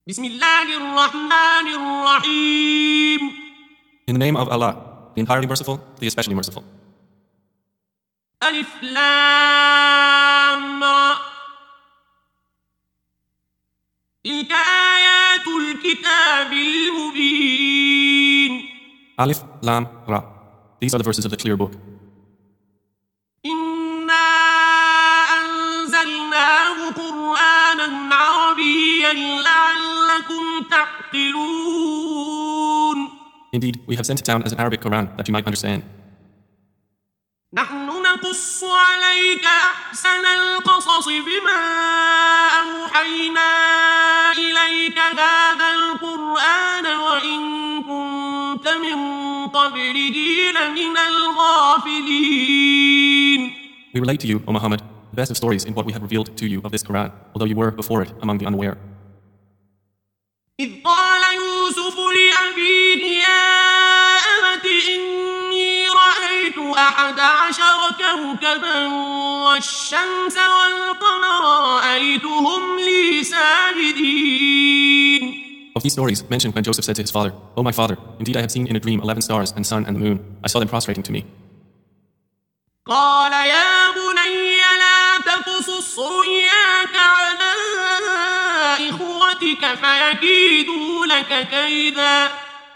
بسم الله الرحمن الرحيم. In the name of Allah, the entirely merciful, the especially merciful. ألف لام را. تلك آيات الكتاب المبين. Alif, Lam, Ra. These are the verses of the clear book. إنا أنزلناه قرآنا عربيا لعلكم تعقلون. Indeed, we have sent it down as an Arabic Quran that you might understand. نحن نقص عليك أحسن القصص بما أوحينا إليك هذا القرآن وإن كنت من قبله لمن الغافلين. We relate to you, O Muhammad, the best of stories in what we have revealed to you of this Quran, although you were before it among the unaware. إذ قال يوسف لأبيه يا أبت إني رأيت 11 كوكبا والشمس والقمر رأيتهم لي ساجدين. Of these stories, mention when Joseph said to his father, O my father, indeed I have seen in a dream 11 stars and sun and the moon. I saw them prostrating to me. قال يا بني لا تقصص رؤياك على إخوتك فيكيدوا لك كيدا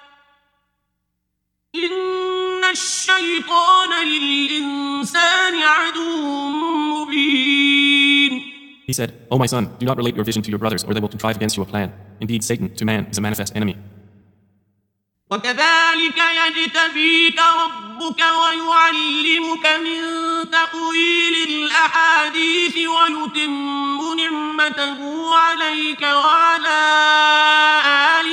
إن الشيطان للإنسان عدو مبين. He said, O my son, do not relate your vision to your brothers or they will contrive against you a plan. Indeed, Satan to man is a manifest enemy. وكذلك يجتبيك ربك ويعلمك من تأويل الأحاديث ويتم نعمته عليك وعلى آل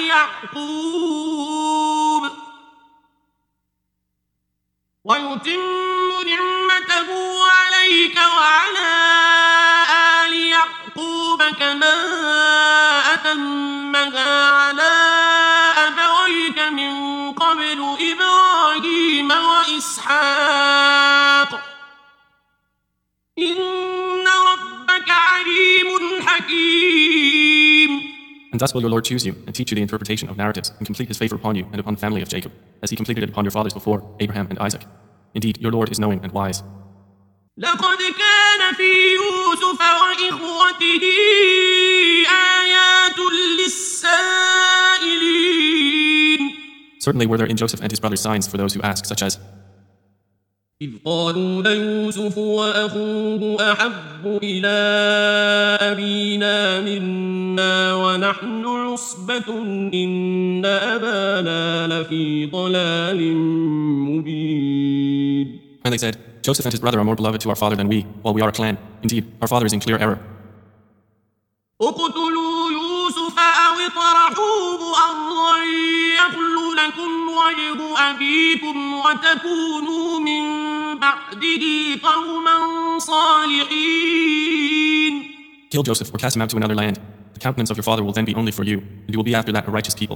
يعقوب كما أتمها على أبويك من قبل إبراهيم وإسحاق إن ربك عليم حكيم. And thus will your Lord choose you and teach you the interpretation of narratives and complete his favor upon you and upon the family of Jacob, as he completed it upon your fathers before, Abraham and Isaac. Indeed, your Lord is knowing and wise. لقد كان في يوسف وإخوته آيات للسائلين. Certainly were there in Joseph and his brothers signs for those who ask, such as, إذ قالوا ليوسف وأخوه أحب إلى أبينا منا ونحن عصبة إن أبانا لفي ضلال مبين. When they said, Joseph and his brother are more beloved to our father than we, while we are a clan. Indeed, our father is in clear error. اقتلوا يوسف أو اطرحوه أرضا يخل لكم وجه أبيكم وتكونوا من بعده قوما صالحين. Kill Joseph or cast him out to another land. The countenance of your father will then be only for you, and you will be after that a righteous people.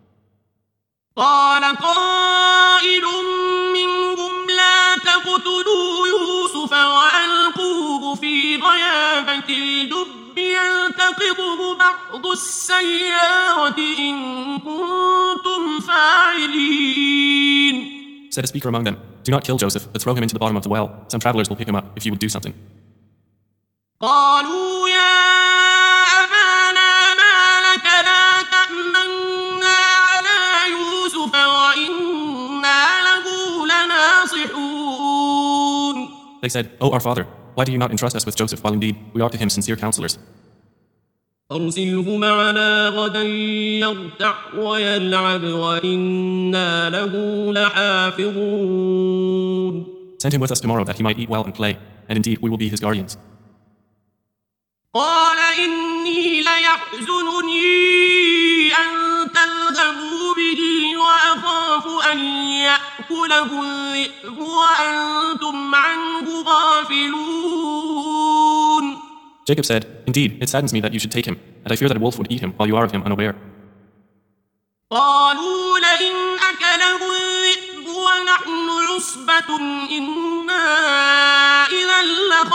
قال قائل منهم لا تقتلوا يوسف وألقوه في غيابة الجب يلتقطه بعض السيارة إن كنتم فاعلين. Said a speaker among them, do not kill Joseph, but throw him into the bottom of the well. Some travelers will pick him up if you would do something. قالوا يا أبانا ما لك لا تأمنا على يوسف وإنا له لناصحون. They said, O our father, why do you not entrust us with Joseph while indeed we are to him sincere counselors? أرسله معنا غدا يرتع ويلعب وإنا له لحافظون. Send him with us tomorrow that he might eat well and play, and indeed we will be his guardians. قال إني ليحزنني أن تذهبوا به وأخاف أن يأكله الذئب وأنتم عنه غافلون. Jacob said, indeed, it saddens me that you should take him, and I fear that a wolf would eat him while you are of him unaware. قالوا لئن أكله الذئب ونحن عصبة إنا إذا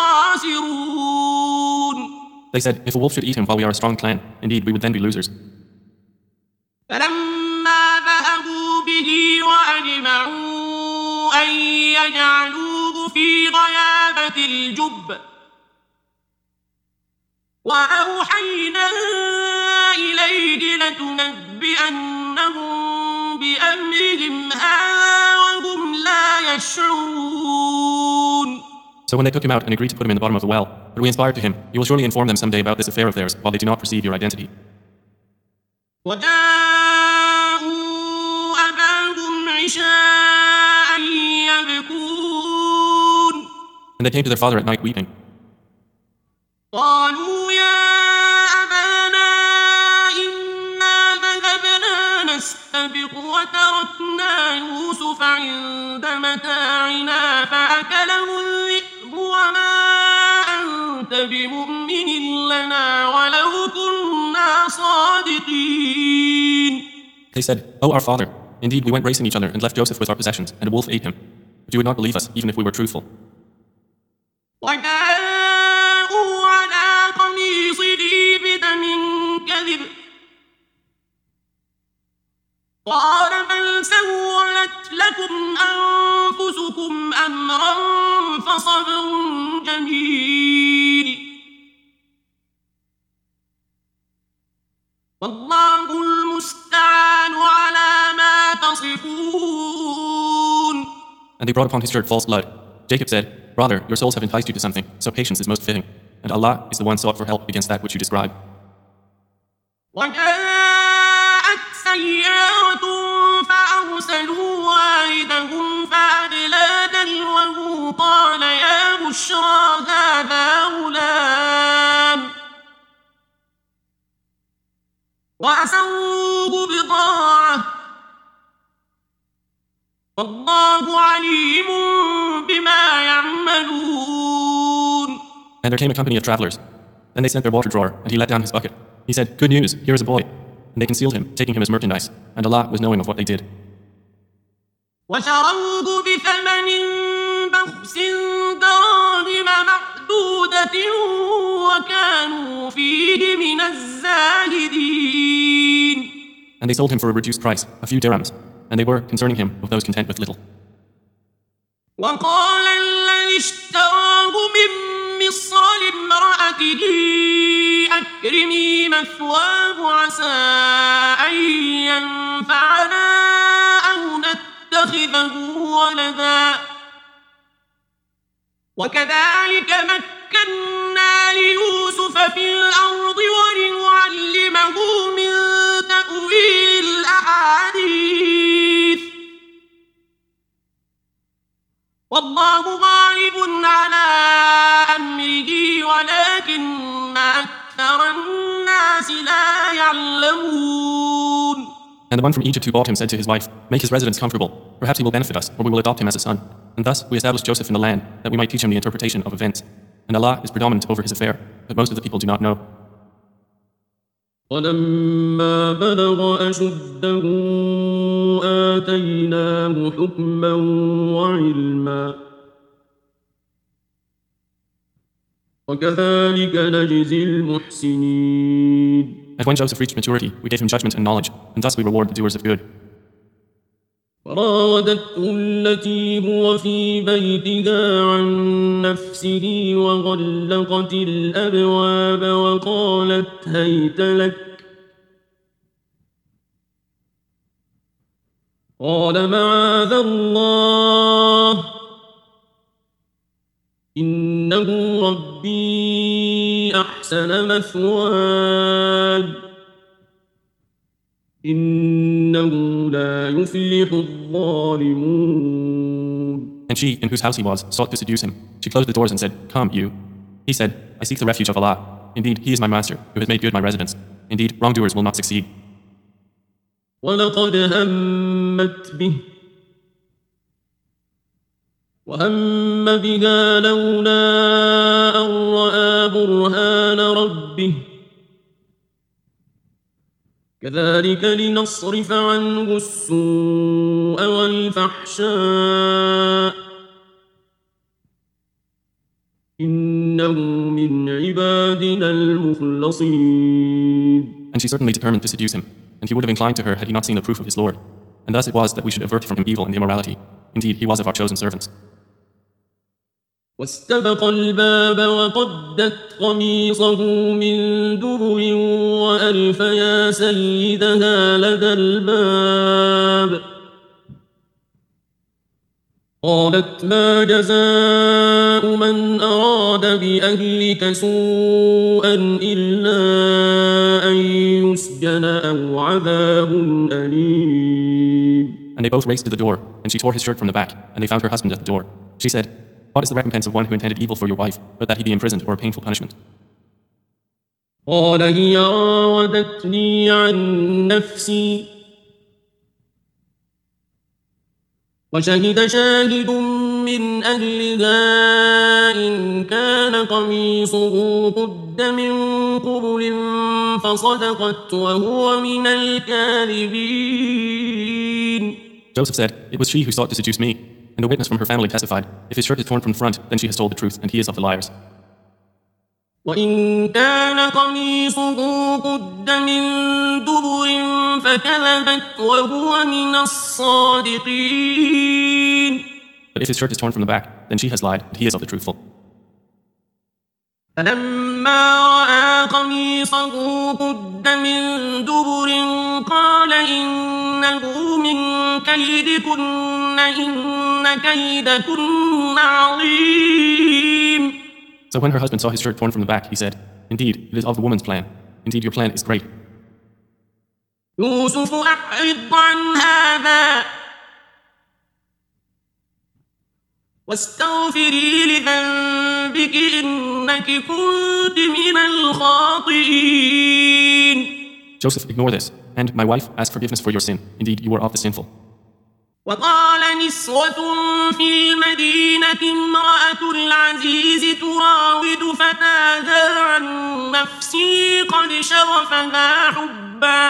لخاسرون. They said, if a wolf should eat him while we are a strong clan, indeed we would then be losers. فلما ذهبوا به وأجمعوا أن يجعلوه في غيابة الجب وأوحينا إليه لتنبئنهم بأمرهم هذا وهم لا يشعرون. So when they took him out and agreed to put him in the bottom of the well, but we inspired to him, you will surely inform them someday about this affair of theirs while they do not perceive your identity. وجاءوا أباهم عشاء يبكون. And they came to their father at night weeping. قالوا يا أبانا إنا ذهبنا نستبق وتركنا يوسف عند متاعنا فأكله الذئب وما أنت بمؤمن لنا ولو كنا صادقين. They said, "Oh, our father, indeed we went racing each other and left Joseph with our possessions, and a wolf ate him. But you would not believe us, even if we were truthful." وجاءوا على قميصه بدم كذب قال بل سولت لكم أنفسكم أمرا فصبر جميل والله المستعان على ما تصفون. And they brought upon his shirt false blood. Jacob said, "Brother, your souls have enticed you to something, so patience is most fitting. And Allah is the one sought for help against that which you describe." وجاءت سيارة فأرسلوا واردهم فأدلى دلوه قال يا بشرى هذا غلام وأسروه بضاعة والله عليم بما يعملون. And there came a company of travelers. Then they sent their water drawer, and he let down his bucket. He said, "Good news, here is a boy." And they concealed him, taking him as merchandise. And Allah was knowing of what they did. وشروه بثمن بخس دراهم معدودة وكانوا فيه من الزاهدين. And they sold him for a reduced price, a few dirhams. And they were, concerning him, of those content with little. وقال الذي اشتراه من مصر لامرأته أكرمي مثواه عسى أن ينفعنا أو نتخذه ولدا وكذلك مكنا ليوسف في الأرض ولنعلمه من تأويل الأحاديث والله غالب على أمره ولكن أكثر الناس لا يعلمون. And the one from Egypt who bought him said to his wife, "Make his residence comfortable. Perhaps he will benefit us, or we will adopt him as a son." And thus we established Joseph in the land, that we might teach him the interpretation of events. And Allah is predominant over his affair, but most of the people do not know. ولما بلغ أشده آتيناه حكما وعلما وكذلك نجزي المحسنين. And when Joseph reached maturity, we gave him judgment and knowledge, and thus we reward the doers of good. وراودته التي هو في بيتها عن نفسه وغلقت الأبواب وقالت هيت لك قال معاذ الله إنه ربي أحسن مثواي إنه لا يفلح الظالمون. And she, in whose house he was, sought to seduce him. She closed the doors and said, "Come, you." He said, "I seek the refuge of Allah. Indeed, He is my master, who has made good my residence. Indeed, wrongdoers will not succeed." ولقد همت به وهم بها لولا أن رأى برهان ربه كذلك لنصرف عنه السوء والفحشاء إنه من عبادنا المخلصين. And she certainly determined to seduce him. and he would have inclined to her had he not seen the proof of his Lord. And thus it was that we should avert from him evil and immorality. Indeed, he was of our chosen servants. واستبق الباب وقدت قميصه من دبر وألف يا سيدها لدى الباب قالت ما جزاء من أراد بأهلك سوءا إلا أن يسجن أو عذاب أليم. And they both raced to the door, and she tore his shirt from the back, and they found her husband at the door. She said, "What is the recompense of one who intended evil for your wife, but that he be imprisoned or a painful punishment?" قال هي راودتني عن نفسي وشهد شاهد من أهلها إن كان قميصه قد من قبل فصدقت وهو من الكاذبين. Joseph said, "It was she who sought to seduce me." And a witness from her family testified, "If his shirt is torn from the front, then she has told the truth, and he is of the liars." وإن كان قميصه قد من دبر فكذبت وهو من الصادقين. But if his shirt is torn from the back, then she has lied, and he is of the truthful. فلما رأى قميصه قد من دبر قال إنه من كيدكن إن كيدكن عظيم. So when her husband saw his shirt torn from the back, he said, "Indeed, it is of the woman's plan. Indeed, your plan is great." يوسف أعرض عن هذا واستغفري لذنبك إنك كنت من الخاطئين. Joseph, ignore this, and my wife, ask forgiveness for your sin. Indeed, you are of the sinful. وقال نسوة في المدينة امرأة العزيز تراود فتاها عن نفسه قد شغفها حبا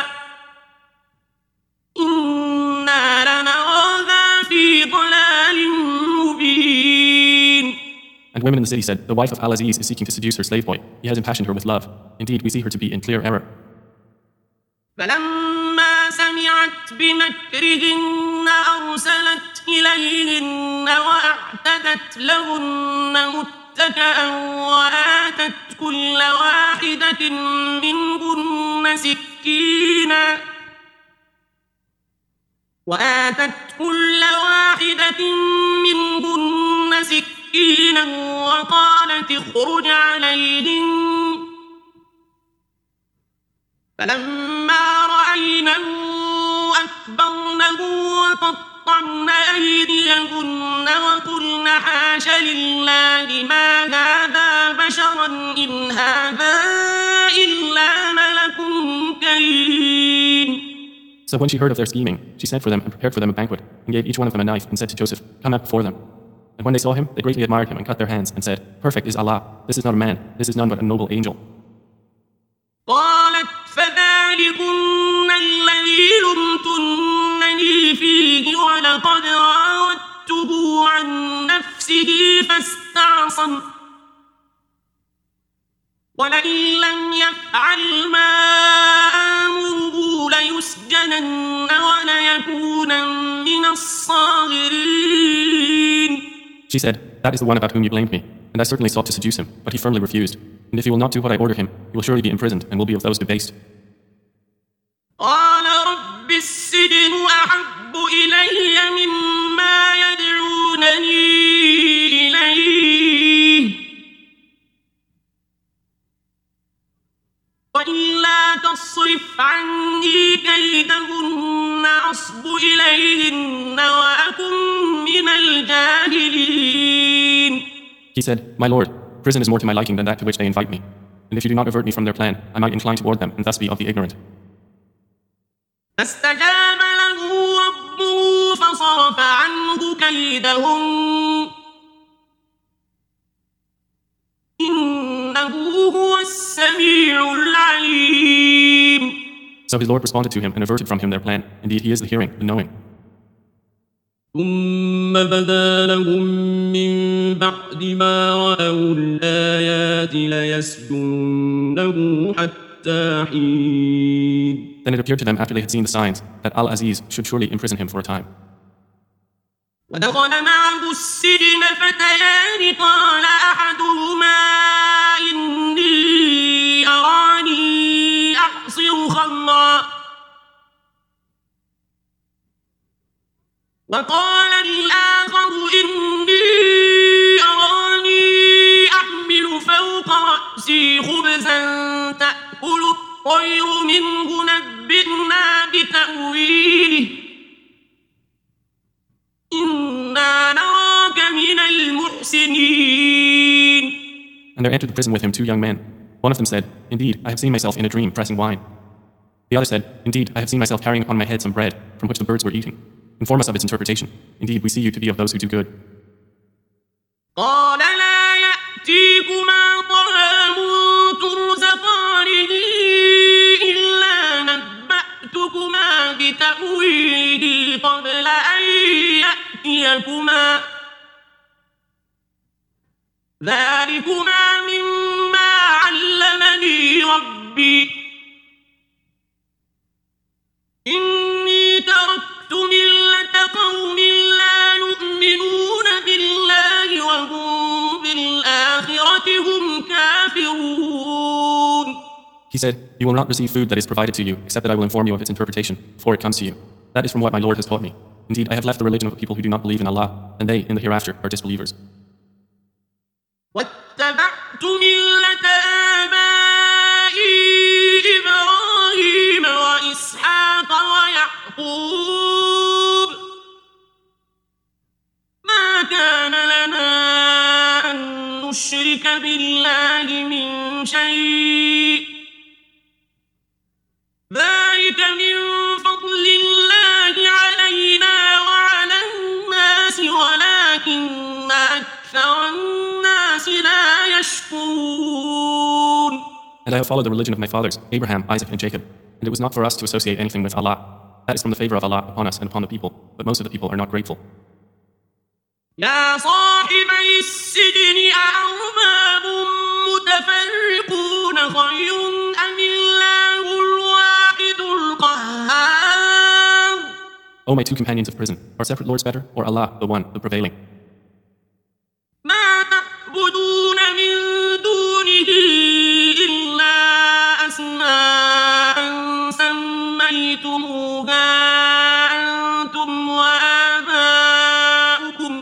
إنا لنراها في ضلال مبين. And women in the city said, "The wife of Al-Aziz is seeking to seduce her slave boy. He has impassioned her with love. Indeed, we see her to be in clear error." فلما سمعت بمكرهن أرسلت إليهن وأعتدت لهن متكئا وآتت كل واحدة منهن سكينا وقالت اخرج عليهن فلما رأينه أكبرنه وقطعن أيديهن وقلن حاش لله ما هذا بشرا إن هذا إلا ملك كريم. So when she heard of their scheming, she sent for them and prepared for them a banquet, and gave each one of them a knife, and said to Joseph, "Come out before them." And when they saw him, they greatly admired him and cut their hands, and said, "Perfect is Allah. This is not a man. This is none but a noble angel." قالت فذلكن الذي لمتنني فيه ولقد راودته عن نفسه فاستعصم ولئن لم يفعل ما آمره ليسجنن وليكون من الصاغرين. She said, "That is the one about whom you blamed me, and I certainly sought to seduce him, but he firmly refused. And if he will not do what I order him, he will surely be imprisoned and will be of those debased." قال رب السجن أحب إلي مما يدعونني إليه وإلا تصرف عني كيدهن أصب إليهن وأكن من الجاهلين. He said, "My Lord, prison is more to my liking than that to which they invite me. And if you do not avert me from their plan, I might incline toward them and thus be of the ignorant." فاستجاب له ربه فصرف عنه كيدهم إنه هو السميع العليم. So his Lord responded to him and averted from him their plan. Indeed, he is the hearing, the knowing. ثم بدا لهم من بعد ما رأوا الآيات ليسجننه حتى حين. Then it appeared to them after they had seen the signs that Al-Aziz should surely imprison him for a time. ودخل معه السجن فتيان قال أحدهما إني أراني أعصر خمرا وقال الآخر إني أراني أحمل فوق رأسي خبزا تأكل الطير منه نبئنا بتأويله إنا نراك من المحسنين. And there entered the prison with him 2 young men. One of them said, "Indeed, I have seen myself in a dream pressing wine." The other said, "Indeed, I have seen myself carrying upon my head some bread from which the birds were eating. Inform us of its interpretation. Indeed, we see you to be of those who do good." قال لا يأتيكما طعام ترزقانه إلا نبأتكما بتأويله قبل أن يأتيكما ذلكما مما علمني ربي إني تركت ملة قوم لا يؤمنون بالله وهم بالآخرة هم كافرون. He said, "You will not receive food that is provided to you, except that I will inform you of its interpretation before it comes to you. That is from what my Lord has taught me. Indeed, I have left the religion of people who do not believe in Allah, and they, in the hereafter, are disbelievers." واتبعت ملة آبائي إبراهيم وإسحاق ويعقوب ما كان لنا أن نشرك بالله من شيء ذلك من فضل الله علينا وعلى الناس ولكن أكثر الناس لا يشكرون. And I have followed the religion of my fathers, Abraham, Isaac, and Jacob. And it was not for us to associate anything with Allah. That is from the favor of Allah upon us and upon the people. But most of the people are not grateful. يا صاحبي السجن أأرباب متفرقون خير أم الله الواحد القهار. O my 2 companions of prison, are separate lords better, or Allah, the one, the prevailing? ما تعبدون من دونه إلا أسماء سميتموها أنتم وآباؤكم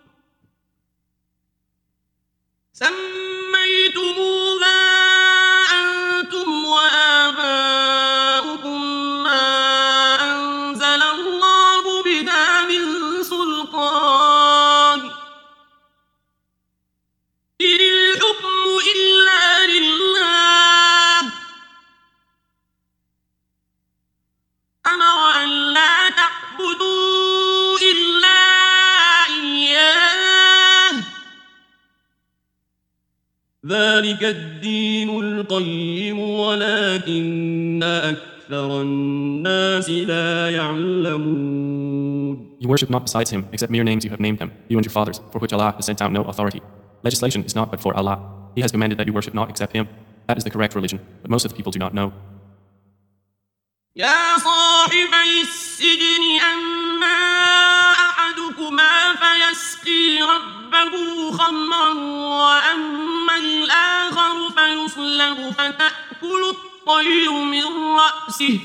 ما أنزل الله بها من سلطان إن الحكم إلا لله أمر أن لا تعبدوا إلا إياه ذلك الدين القيم ولكن أكثر الناس لا يعلمون. You worship not besides him, except mere names you have named him, you and your fathers, for which Allah has sent down no authority. Legislation is not but for Allah. He has commanded that you worship not except him. That is the correct religion, but most of the people do not know. يا صاحبي السجن أما أحدكما فيسقي ربه خمرا وأما الآخر فيصلب فتأكل الطير من رأسه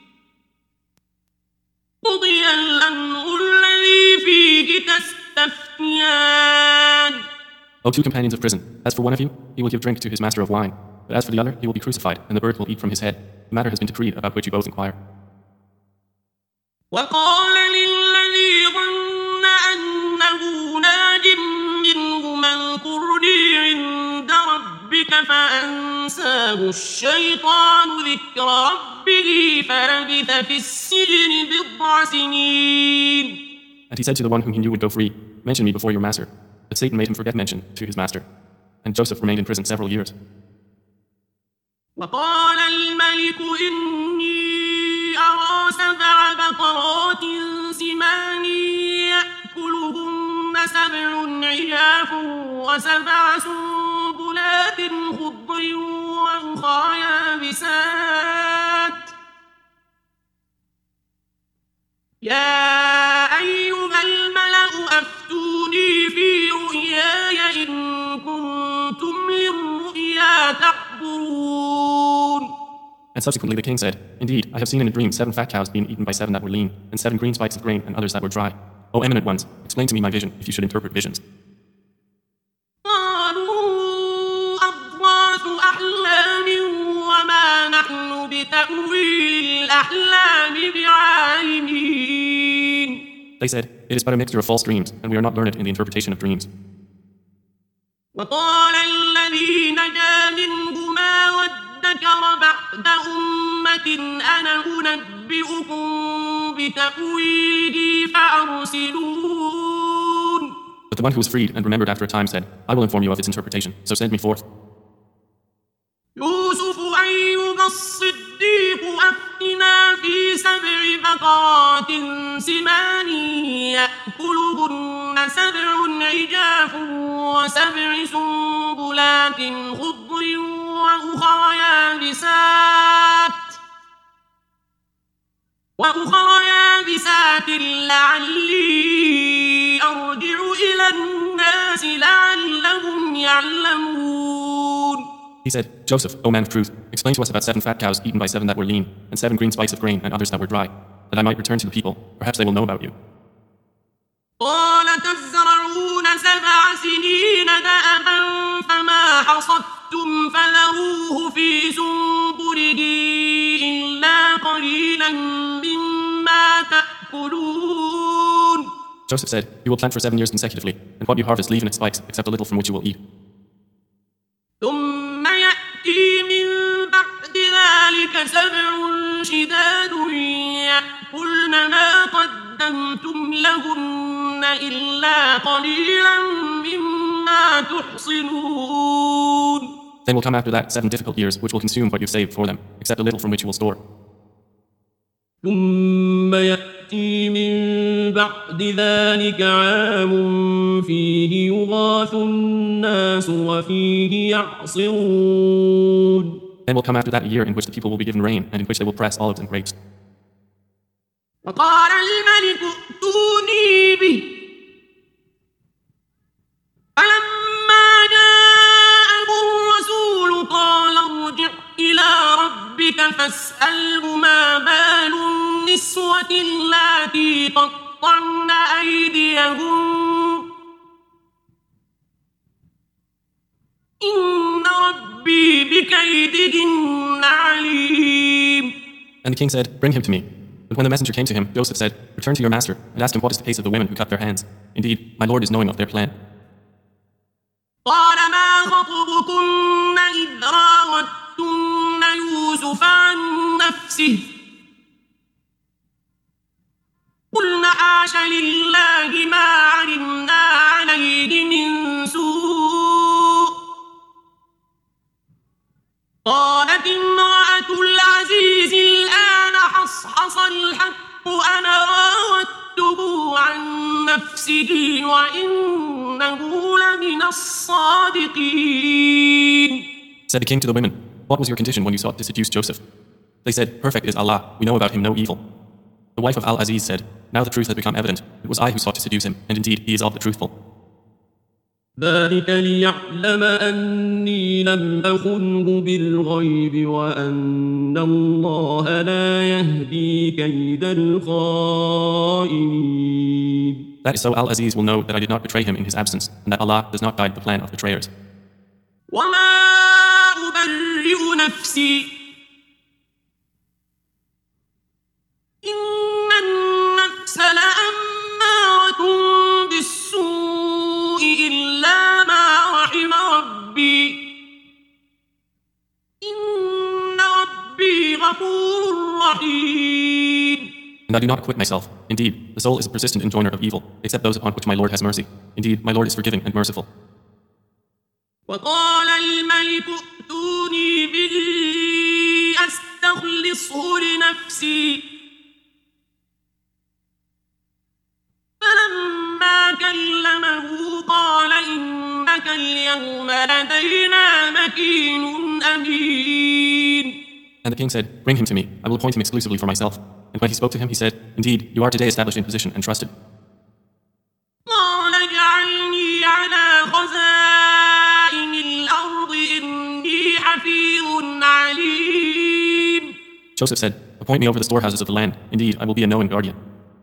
قضي الأمر الذي فيه تستفتيان. O 2 companions of prison, as for one of you, he will give drink to his master of wine, but as for the other, he will be crucified, and the bird will eat from his head. The matter has been decreed about which you both inquire. وقال للذي ظن أنه ناج منهما اذكرني عند ربك فأنساه الشيطان ذكر ربه فلبث في السجن بضع سنين. And he said to the one whom he knew would go free, "Mention me before your master." But Satan made him forget mention to his master. And Joseph remained in prison several years. وقال الملك إني أرى 7 بقرات سمان يأكلهن 7 عجاف و7 سنبلات خضر وأخرى يابسات يا أيها الملأ أفتوني في رؤياي إن كنتم للرؤيا تعبرون. And subsequently the king said, Indeed, I have seen in a dream 7 fat cows being eaten by 7 that were lean, and 7 green spikes of grain and others that were dry. O eminent ones, explain to me my vision, if you should interpret visions. قالوا أضغاث أحلام وما نحن بتأويل الأحلام بعالمين. They said, It is but a mixture of false dreams, and we are not learned in the interpretation of dreams. وقال الذي نجا منهما وادكر بعد أمة أنا أنبئكم بتأويله فأرسلون. But the one who was freed and remembered after a time said, I will inform you of its interpretation, so send me forth. يوسف أيها الصديق أفتنا في 7 بقرات سمان يأكلهن 7 عجاف و7 سنبلات خضر وأخرى يابسات لعلي أرجع إلى الناس لعلهم يعلمون. He said, Joseph, O man of truth, explain to us about 7 fat cows eaten by 7 that were lean, and 7 green spikes of grain and others that were dry, that I might return to the people. Perhaps they will know about you. قال تزرعون 7 سنين دأبا فما حصدتم فذروه في سنبله إلا قليلا مما تأكلون. Joseph said, You will plant for 7 years consecutively, and what you harvest leave in its spikes, except a little from which you will eat. ثم يأتي من بعد ذلك 7 شداد يأكلن ما قدمتم لهن إلا قليلا مما تحصنون. Then will come after that 7 difficult years, which will consume what you've saved for them, except a little from which you will store. ثم يأتي من بعد ذلك عام فيه يغاث الناس وفيه يعصرون. Then will come after that a year in which the people will be given rain, and in which they will press olives and grapes. وقال الملك ائتوني به فلما جاءه الرسول قال ارجع إلى ربك فاسأله ما بال النسوة اللاتي قطعن أيديهن إن ربي بكيدهن عليم. And the king said, Bring him to me. But when the messenger came to him, Joseph said, Return to your master, and ask him what is the case of the women who cut their hands. Indeed, my lord is knowing of their plan. قال ما خطبكن إذ راوتن يوسف عن نفسه قلنا حاش لله ما علمنا عليه من سوء. قالت امرأة العزيز الآن حصحص الحق أنا راودته عن نفسه وإنه لمن الصادقين. Said the king to the women, What was your condition when you sought to seduce Joseph? They said, Perfect is Allah, we know about him no evil. The wife of Al-Aziz said, Now the truth has become evident. It was I who sought to seduce him, and indeed he is of the truthful. ذلك ليعلم أني لم أخنه بالغيب وأن الله لا يهدي كيد الخائنين. That is so Al-Aziz will know that I did not betray him in his absence, and that Allah does not guide the plan of betrayers. وما أبرئ نفسي إن النفس لأمارة بالسوء إلا ما رحم ربي إن ربي غفور رحيم. And I do not acquit myself. Indeed, the soul is a persistent enjoiner of evil, except those upon which my Lord has mercy. Indeed, my Lord is forgiving and merciful. وقال الملك ائتوني به أستخلصه لنفسي فلما كلمه قال إنك اليوم لدينا مكين أمين. And the king said, Bring him to me. I will appoint him exclusively for myself. And when he spoke to him, he said, "Indeed, you are today established in position and trusted." قال اجعلني على خزائن الأرض إني حفيظ عليم. Joseph said, "Appoint me over the storehouses of the land. Indeed, I will be a knowing guardian."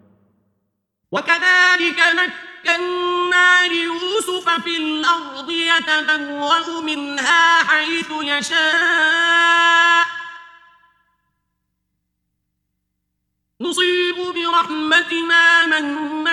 وكذلك مكنا ليوسف في الأرض يتبوأ منها حيث يشاء نصيب برحمتنا من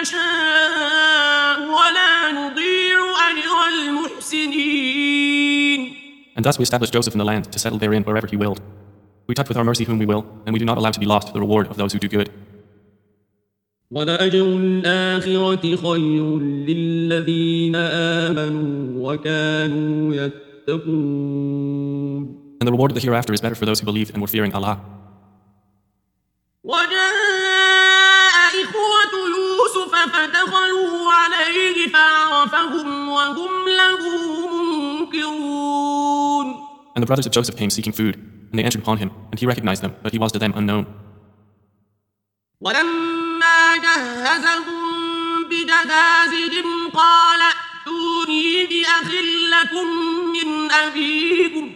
نشاء ولا نضيع أجر المحسنين. And thus we established Joseph in the land to settle therein wherever he willed. We touch with our mercy whom we will, and we do not allow to be lost the reward of those who do good. وَلَأَجْرُ الْآخِرَةِ خَيْرٌ لِلَّذِينَ آمَنُوا وَكَانُوا يَتَّقُونَ. And the reward of the hereafter is better for those who believed and were fearing Allah. وجاء إخوة يوسف فدخلوا عليه فعرفهم وهم له منكرون. And the brothers of Joseph came seeking food, and they entered upon him, and he recognized them, but he was to them unknown. ولما جهزهم بجهازهم قال ائتوني بأخ لكم من أبيكم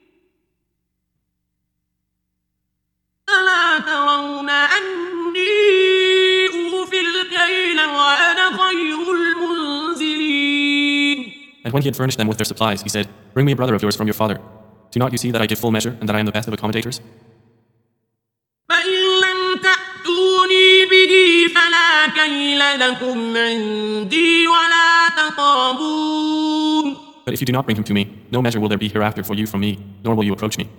ألا ترون أني أوفي الكيل وأنا خير المنزلين. And when he had furnished them with their supplies, he said, "Bring me a brother of yours from your father. Do not you see that I give full measure, and that I am the best of accommodators? فإن لم تأتوني به فلا كيل لكم عندي ولا تقربون. But if you do not bring him to me, no measure will there be hereafter for you from me, nor will you approach me."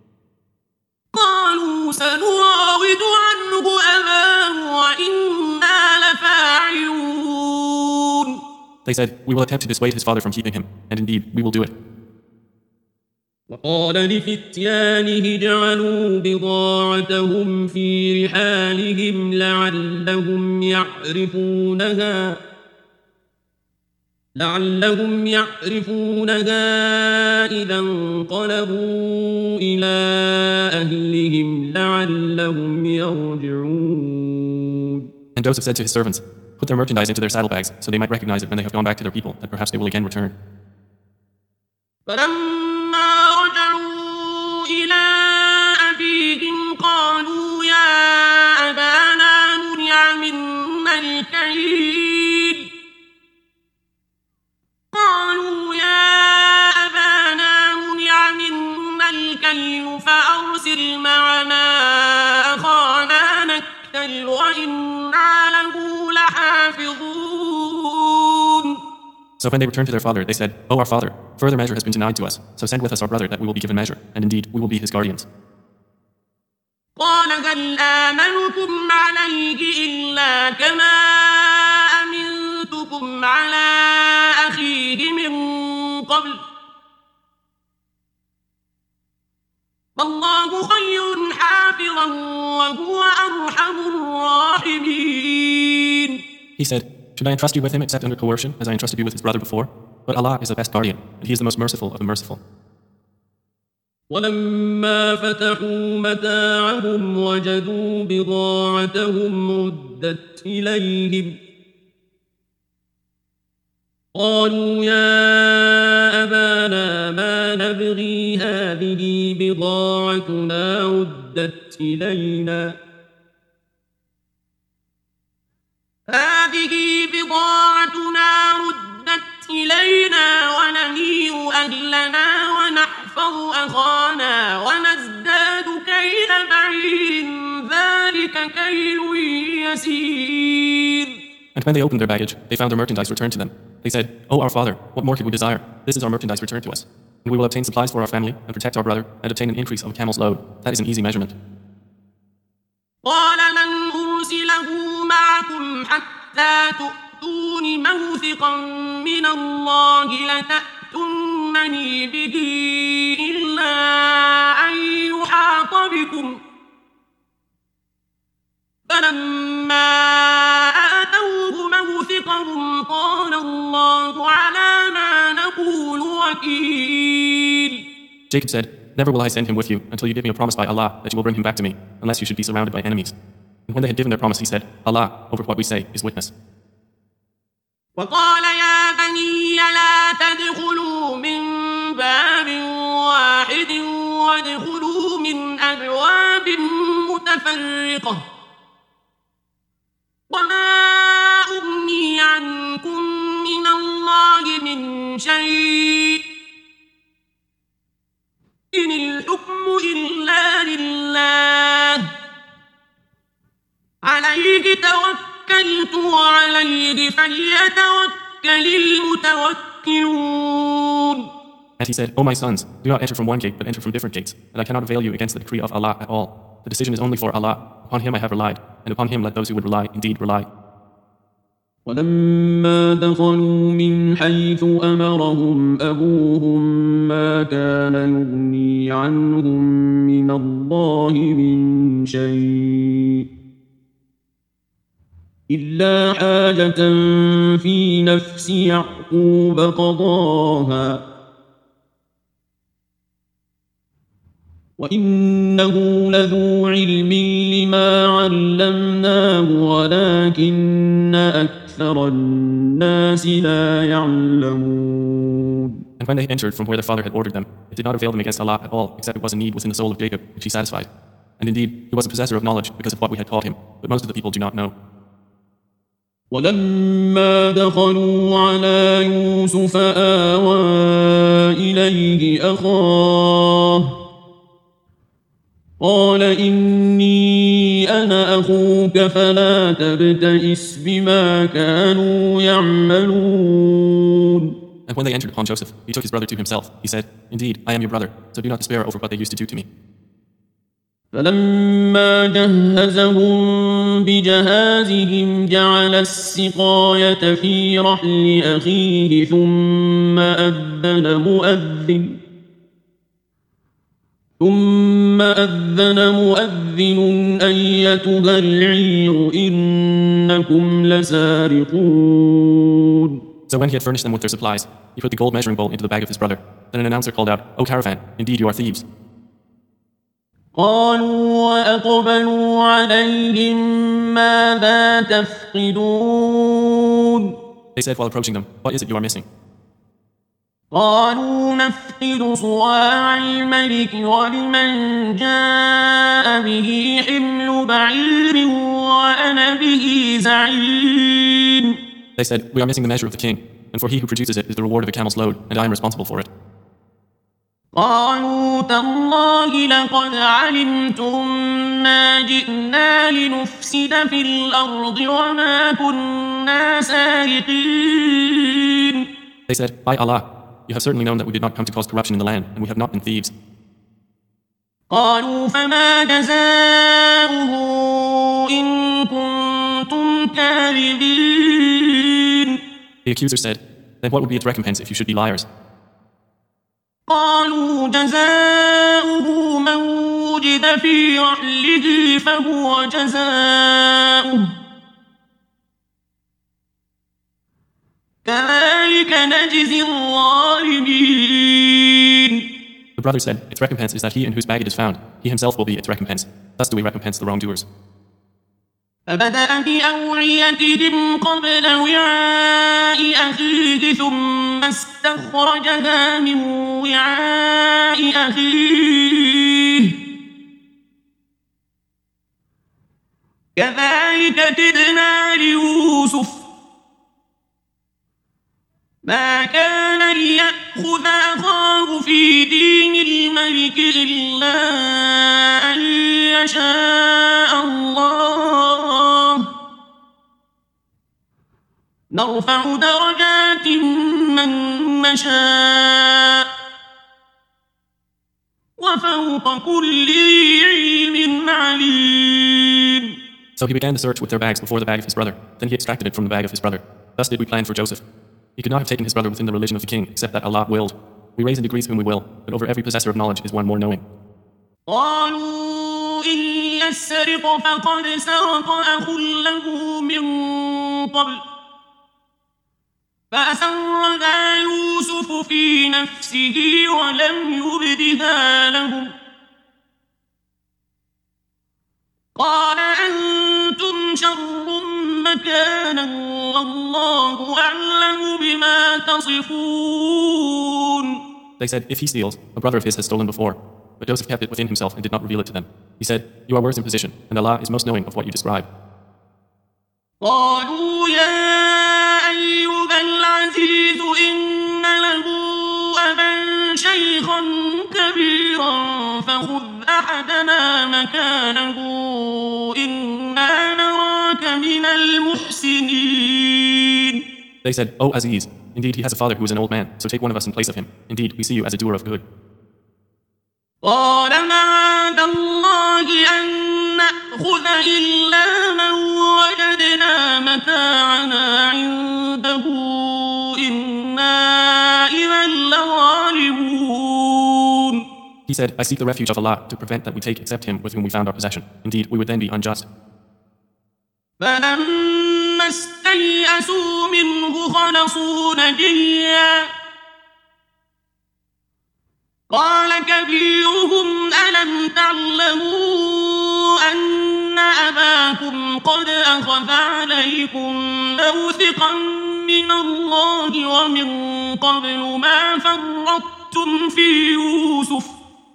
قالوا سنراود عنه أباه وإنا لفاعلون. They said, "We will attempt to dissuade his father from keeping him, and indeed, we will do it." وقال لفتيانه اجعلوا بضاعتهم في رحالهم لعلهم يعرفونها إذا انقلبوا إلى أهلهم لعلهم يرجعون. And Joseph said to his servants, "Put their merchandise into their saddlebags, so they might recognize it when they have gone back to their people, that perhaps they will again return." فلما رجعوا إلى أبيهم قالوا يا أبانا منع منا الكيل فأرسل معنا أخانا نكتل وإنا له لحافظون. So when they returned to their father, they said, "Oh, our father, further measure has been denied to us, so send with us our brother that we will be given measure, and indeed we will be his guardians." قال هل آمنكم عليه إلا كما أمنتكم على أخيه من قبل فالله خير حافظا وهو أرحم الراحمين. He said, "Should I entrust you with him except under coercion, as I entrusted you with his brother before? But Allah is the best guardian, and he is the most merciful of the merciful." ولما فتحوا متاعهم وجدوا بضاعتهم ردت إليهم قالوا يا أبانا ما نبغي هذه بضاعتنا ردت إلينا ونمير أهلنا ونحفظ أخانا ونزداد كيل بعير ذلك كيل يسير. And when they opened their baggage, they found their merchandise returned to them. They said, "Oh, our father, what more could we desire? This is our merchandise returned to us. And we will obtain supplies for our family and protect our brother and obtain an increase of a camel's load. That is an easy measurement." قال لن أرسله معكم حتى تؤتون موثقا من الله لتأتونني به إلا أن يحاط بكم فلما آتوه موثقهم قال الله على ما نقول وكيل. Jacob said, "Never will I send him with you until you give me a promise by Allah that you will bring him back to me, unless you should be surrounded by enemies." And when they had given their promise, he said, Allah, over what we say, is witness. وقال يا بني لا تدخلوا من باب واحد وادخلوا من أبواب متفرقة وما أغني عنكم من الله من شيء إن الحكم إلا لله عليه توكلت وعليه فليتوكل المتوكلون. And he said, O my sons, do not enter from one gate, but enter from different gates, and I cannot avail you against the decree of Allah at all. The decision is only for Allah. Upon Him I have relied, and upon Him let those who would rely indeed rely. ولما دخلوا من حيث أمرهم أبوهم ما كان يغني عنهم من الله من شيء إلا حاجة في نفس يعقوب قضاها وإنه لذو علم لما علمناه ولكن أكثر الناس لا يعلمون. And when they entered from where their father had ordered them, it did not avail them against Allah at all, except it was a need within the soul of Jacob, which he satisfied. And indeed, he was a possessor of knowledge because of what we had taught him, but most of the people do not know. ولما دخلوا على يوسف آوى إليه أخاه قال إني أنا أخوك فلا تبتئس بما كانوا يعملون. And when they entered upon Joseph, he took his brother to himself. He said, Indeed, I am your brother, so do not despair over what they used to do to me. فلما جهزهم بجهازهم جعل السقاية في رحل أخيه ثم أذن مؤذن أيتها العير إنكم لسارقون. So when he had furnished them with their supplies, he put the gold measuring bowl into the bag of his brother. Then an announcer called out, O caravan, indeed you are thieves. قالوا وأقبلوا عليهم ماذا تفقدون. They said while approaching them, What is it you are missing? قالوا نفقد صواع الملك ولمن جاء به حمل بعير وأنا به زعيم. They said, We are missing the measure of the king, and for he who produces it is the reward of a camel's load, and I am responsible for it. قالوا تالله لقد علمتم ما جئنا لنفسد في الأرض وما كنا سارقين. They said, By Allah, you have certainly known that we did not come to cause corruption in the land, and we have not been thieves. قالوا فما جزاؤه إن كنتم كاذبين. The accuser said, Then what would be its recompense if you should be liars? قالوا جزاؤه من وجد في رحله فهو جزاؤه كذلك نجزي الظالمين. The brother said, Its recompense is that he in whose bag it is found, he himself will be its recompense. Thus do we recompense the wrongdoers. فبدأ بأوعيتهم قبل وعاء أخيه ثم استخرجها من وعاء أخيه كذلك كدنا ليوسف ما كان ليأخذ أخاه في دين الملك إلا أن يشاء الله نرفع درجات من نشاء وفوق كل ذي علم عليم. So he began to search with their bags before the bag of his brother. Then he extracted it from the bag of his brother. Thus did we plan for Joseph. He could not have taken his brother within the religion of the king, except that Allah willed. We raise in degrees whom we will, but over every possessor of knowledge is one more knowing. قالوا إن يسرق فقد سرق أخ له من قبل فأسرها يوسف في نفسه ولم يبدها لهم قال مكانا والله أعلم بما تصفون. They said, if he steals, a brother of his has stolen before. But Joseph kept it within himself and did not reveal it to them. He said, you are worse in position, and Allah is most knowing of what you describe. قالوا يا أيها العزيز إن له أبا شيخا كبيرا فخذ أحدنا مكانه إنا نراك من المحسنين. They said, O Aziz, indeed he has a father who is an old man, so take one of us in place of him. Indeed, we see you as a doer of good. قال معاذ الله أن نأخذ إلا من وجدنا متاعنا عنده إنا إذا لظالمون. He said, I seek the refuge of Allah to prevent that we take except him with whom we found our possession. Indeed, we would then be unjust. فلما استيئسوا منه خلصوا نجيا قال كبيرهم ألم تعلموا أن أباكم قد أخذ عليكم موثقا من الله ومن قبل ما فرطتم في يوسف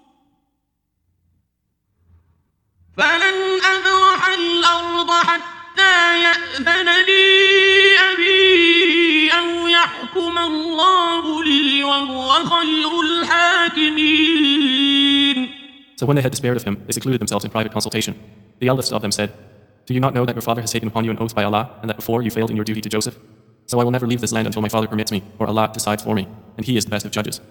فلن أبرح الأرض حتى يأذن لي أبي أو يحكم الله لي وهو خير الحاكمين. So when they had despaired of him, they secluded themselves in private consultation. The eldest of them said, do you not know that your father has taken upon you an oath by Allah, and that before you failed in your duty to Joseph? So I will never leave this land until my father permits me, or Allah decides for me, and he is the best of judges.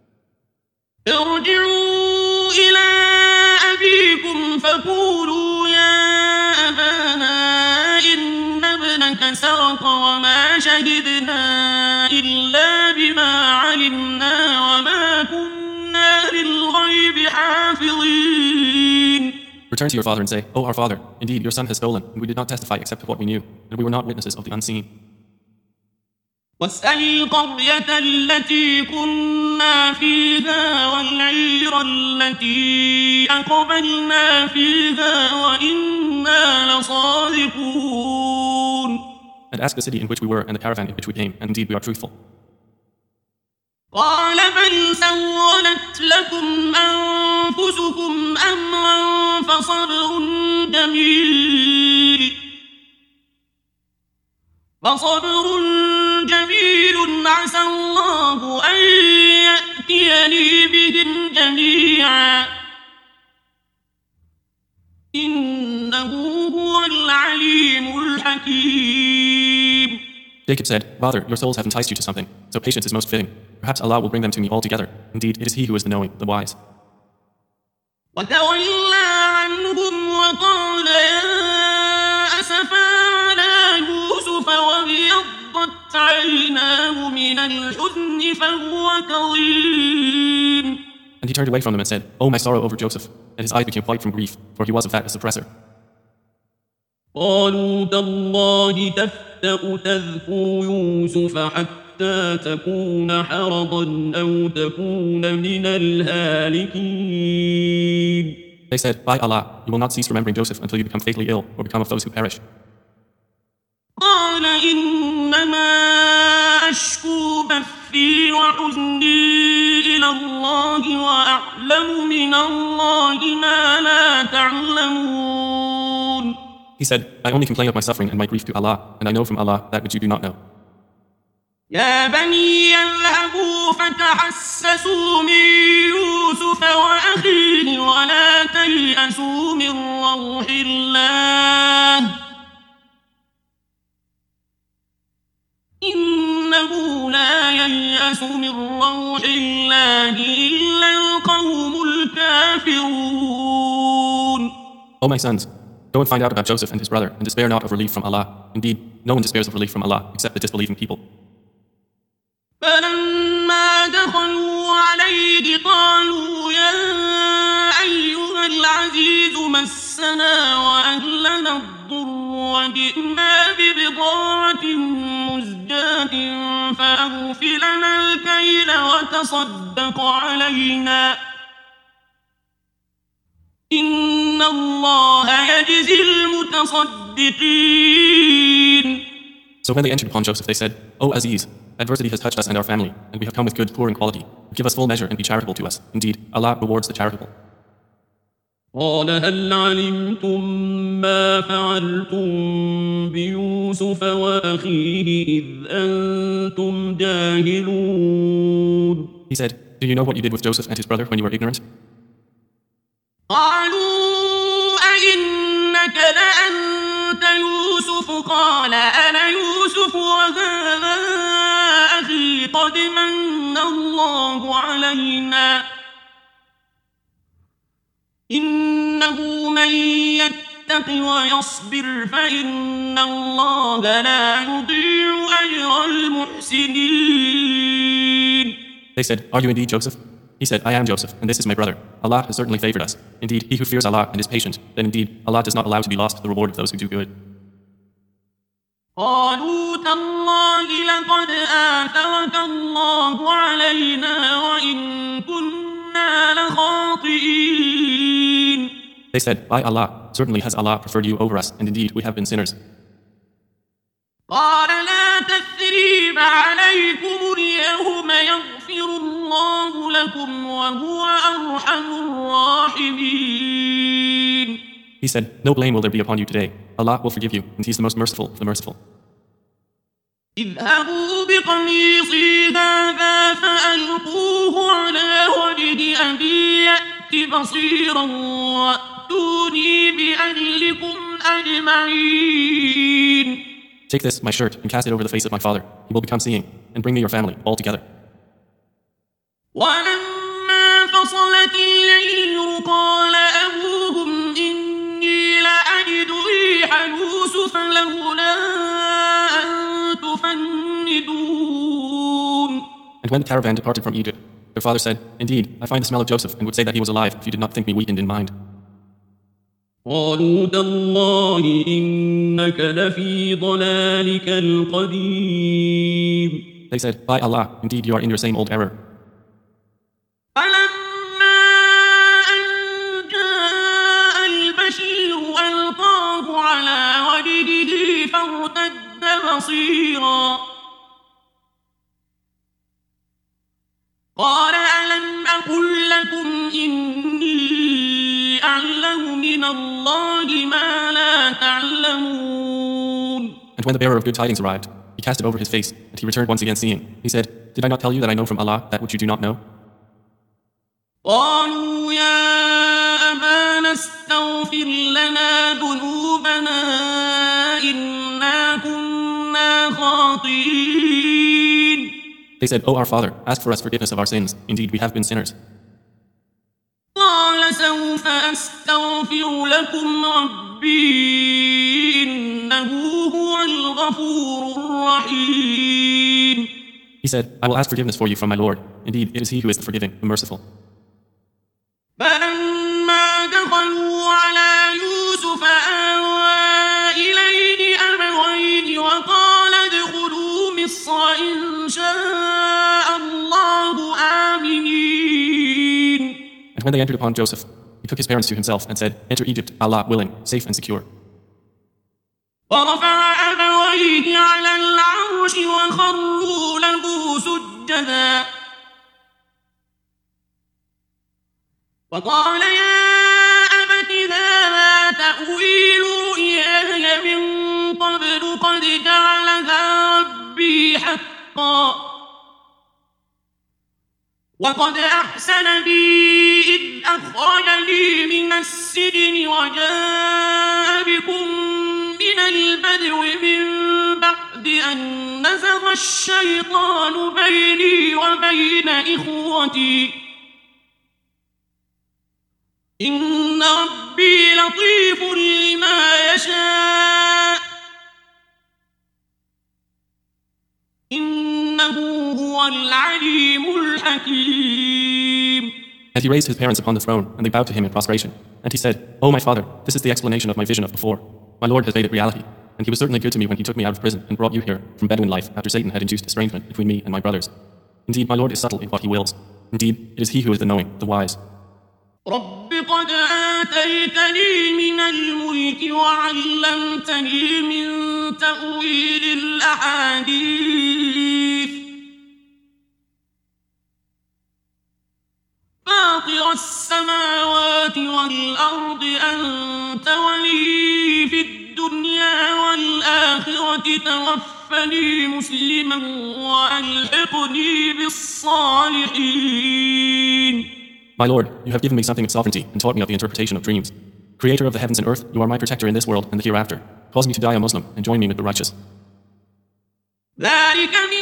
ارجعوا إلى أبيكم فقولوا يا أبانا إن ابنك سرق وما شهدنا إلا بما علمنا وما كنا للغيب حافظين. Return to your father and say, O our father, indeed your son has stolen, and we did not testify except of what we knew, and we were not witnesses of the unseen. واسأل القرية التي كنا فيها والعير التي أقبلنا فيها وإنا لصادقون. And ask the city in which we were and the caravan in which we came, and indeed we are truthful. قال بل سولت لكم أنفسكم أمرا فصبر جميل عسى الله أن يأتيني بهم جميعا إنه هو العليم الحكيم. Jacob said, Father, your souls have enticed you to something, so patience is most fitting. Perhaps Allah will bring them to me all together. Indeed, it is He who is the knowing, the wise. وتولى عنهم وقال يا أسفا على يوسف وابيضت عيناه من الحزن فهو كظيم. And he turned away from them and said, Oh, my sorrow over Joseph. And his eyes became white from grief, for he was of that a suppressor. قالوا تالله تفتأ تذكر يوسف حتى تكون حرضا أو تكون من الهالكين. They said, By Allah, you will not cease remembering Joseph until you become fatally ill or become of those who perish. قال إنما أشكو بثي وحزني إلى الله وأعلم من الله ما لا تعلمون. He said, I only complain of my suffering and my grief to Allah, and I know from Allah that which you do not know. يا بني اذهبوا فتحسسوا من يوسف وأخيه ولا تيأسوا من روح الله إنه لا ييأس من روح الله إلا القوم الكافرون. O my sons, go and find out about Joseph and his brother, and despair not of relief from Allah. Indeed, no one despairs of relief from Allah except the disbelieving people. فلما دخلوا عليه قالوا يا أيها العزيز مسنا وأهلنا الضر وجئنا ببضاعة مزجاة فأوف لنا الكيل وتصدق علينا إن الله يجزي المتصدقين. So when they entered upon Joseph, they said, O Aziz, adversity has touched us and our family, and we have come with goods poor in quality. Give us full measure and be charitable to us. Indeed, Allah rewards the charitable. قال هل علمتم ما فعلتم بيوسف وأخيه إذ أنتم جاهلون. He said, Do you know what you did with Joseph and his brother when you were ignorant? قالوا أئنك لأنت يوسف قال أنا يوسف وهذا أخي قد من الله علينا إنه من يتق ويصبر فإن الله لا يضيع أجر المحسنين. They said, Are you indeed Joseph? He said, I am Joseph, and this is my brother. Allah has certainly favored us. Indeed, he who fears Allah and is patient, then indeed Allah does not allow to be lost the reward of those who do good. قالوا تالله لقد آثرك الله علينا وإن كنا لخاطئين. They said, By Allah, certainly has Allah preferred you over us, and indeed we have been sinners. قال لا تثريب عليكم اليوم يغفر الله لكم وهو أرحم الراحمين. He said, No blame will there be upon you today. Allah will forgive you, and He is the most merciful of the merciful. اذهبوا بقميصي هذا فألقوه على وجه أبي يأت بصيرا وأتوني بأهلكم أجمعين. Take this, my shirt, and cast it over the face of my father. He will become seeing, and bring me your family all together. ولما فصلت العير قال أبوهم إني لأجد ريح يوسف لولا أن تفندون. And when the caravan departed from Egypt, their father said, Indeed, I find the smell of Joseph, and would say that he was alive if you did not think me weakened in mind. قالوا تالله إنك لفي ضلالك القديم. They said, By Allah, indeed you are in your same old error. فلما أن جاء البشير ألقاه على وجهه فارتد بصيرا قال ألم أقل لكم إني أعلم من الله ما لا تعلمون. And when the bearer of good tidings arrived, he cast it over his face, and he returned once again seeing. He said, Did I not tell you that I know from Allah that which you do not know? قالوا يا أبانا استغفر لنا ذنوبنا إنا كنا خاطئين. They said, O our Father, ask for us forgiveness of our sins. Indeed, we have been sinners. قال سوف أستغفر لكم ربي إنه هو الغفور الرحيم. He said, I will ask forgiveness for you from my Lord. Indeed, it is He who is the forgiving, the merciful. فلما دخلوا على يوسف آوى إليه أبويه وقال ادخلوا مصر إن شاء الله آمنين. And when they entered upon Joseph, he took his parents to himself and said, Enter Egypt, Allah willing, safe and secure. ورفع أبويه على العرش وخروا له سجدا وقال يا أبت هذا تأويل رؤياي من قبل قد جعلها ربي حقا وقد أحسن بي إذ أخرجني من السجن وجاء بكم من البدو من بعد أن نزغ الشيطان بيني وبين إخوتي إن ربي لطيف لما يشاء إنه هو العليم الحكيم. And he raised his parents upon the throne, and they bowed to him in prostration. And he said, O my father, this is the explanation of my vision of before. My Lord has made it reality, and he was certainly good to me when he took me out of prison and brought you here from Bedouin life after Satan had induced estrangement between me and my brothers. Indeed, my Lord is subtle in what he wills. Indeed, it is he who is the knowing, the wise. رب قد آتيتني من الملك وعلمتني من تأويل الأحاديث فاطر السماوات والأرض أنت ولي في الدنيا والآخرة توفني مسلما وألحقني بالصالحين. My Lord, you have given me something of sovereignty and taught me of the interpretation of dreams. Creator of the heavens and earth, you are my protector in this world and the hereafter. Cause me to die a Muslim and join me with the righteous. ذلك من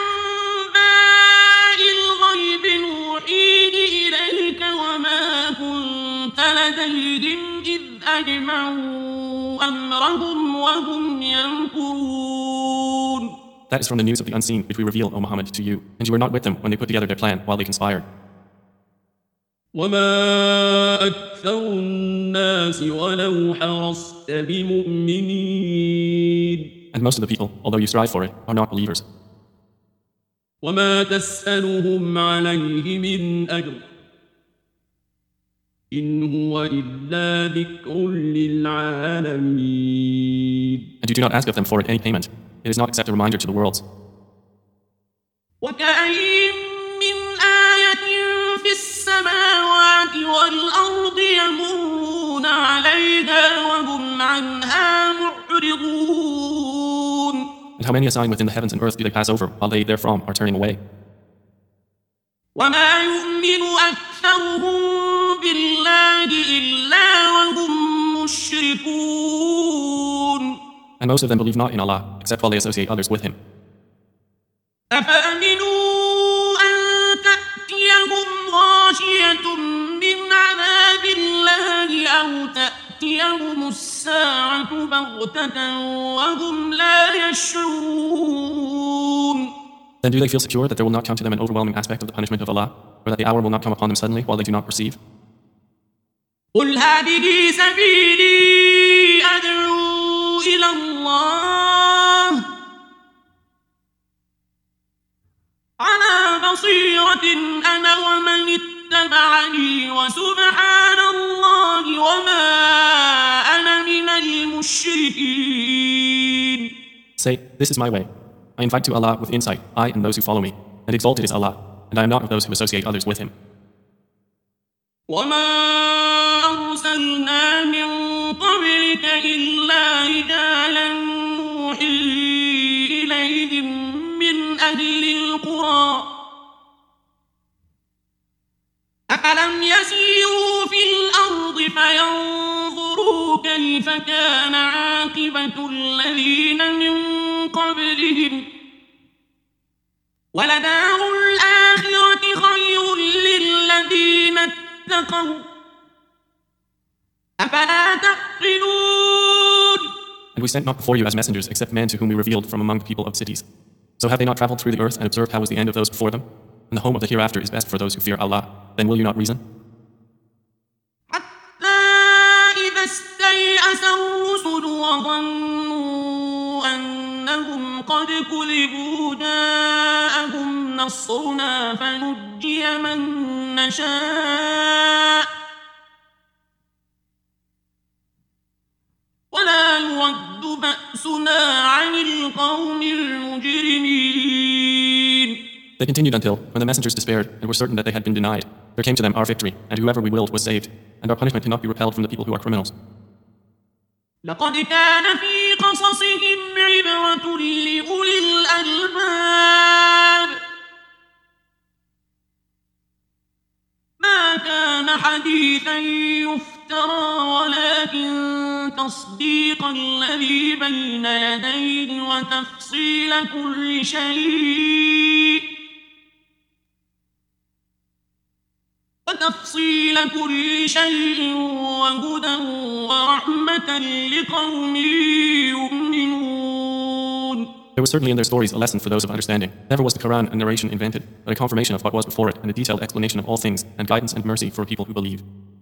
أنباء الغيب نوحيه إليك وما كنت لديهم إذ أجمعوا أمرهم وهم يمكرون. That is from the news of the unseen which we reveal, O Muhammad, to you, and you were not with them when they put together their plan while they conspired. وما أكثر الناس ولو حرصت بمؤمنين. And most of the people, although you strive for it, are not believers. وما تسألهم عليه من أجر إن هو إلا ذكر للعالمين. And you do not ask of them for it any payment. It is not except a reminder to the worlds. وكأين من آية في السماوات والأرض يمرون عليها وهم عنها معرضون. And how many a sign within the heavens and earth do they pass over while they therefrom are turning away? وما يؤمن أكثرهم بالله إلا وهم مشركون. And most of them believe not in Allah, except while they associate others with Him. أفأمنوا أن تأتيهم غاشية من عذاب الله أو تأتيهم الساعة بغتة وهم لا يشعرون. Then do they feel secure that there will not come to them an overwhelming aspect of the punishment of Allah, or that the hour will not come upon them suddenly while they do not perceive? قل هذه سبيلي أدعو إلى الله على بصيرة أنا ومن اتبعني وسبحان الله وما أنا من المشركين. Say, this is my way. I invite to Allah with insight, I and those who follow me, and exalted is Allah, and I am not of those who associate others with Him. وما أرسلنا من قبلك إلا رجالا نوحي إليهم من أهل القرى أفلم يسيروا في الأرض فينظروا كيف كان عاقبة الذين من قبلهم ولدار الآخرة خير للذين اتقوا أفلا تعقلون. And we sent not before you as messengers except men to whom we revealed from among the people of cities. So have they not traveled through the earth and observed how was the end of those before them? And the home of the hereafter is best for those who fear Allah. Then will you not reason? حتى إذا استيأس الرسل وظنوا أنهم قد كذبوا جاءهم نصرنا فنجي من نشاء ولا يرد بأسنا عن القوم المجرمين. They continued until, when the messengers despaired and were certain that they had been denied, there came to them our victory, and whoever we willed was saved, and our punishment cannot be repelled from the people who are criminals. لقد كان في قصصهم عبرة لأولي الألباب ما كان حديثا يفترى ولكن تصديق الذي بين يديه وتفصيل كل شيء وهدى ورحمة لقوم يؤمنون. There was certainly in their stories a lesson for those of understanding. Never was the Quran a narration invented, but a confirmation of what was before it and a detailed explanation of all things and guidance and mercy for a people who believe.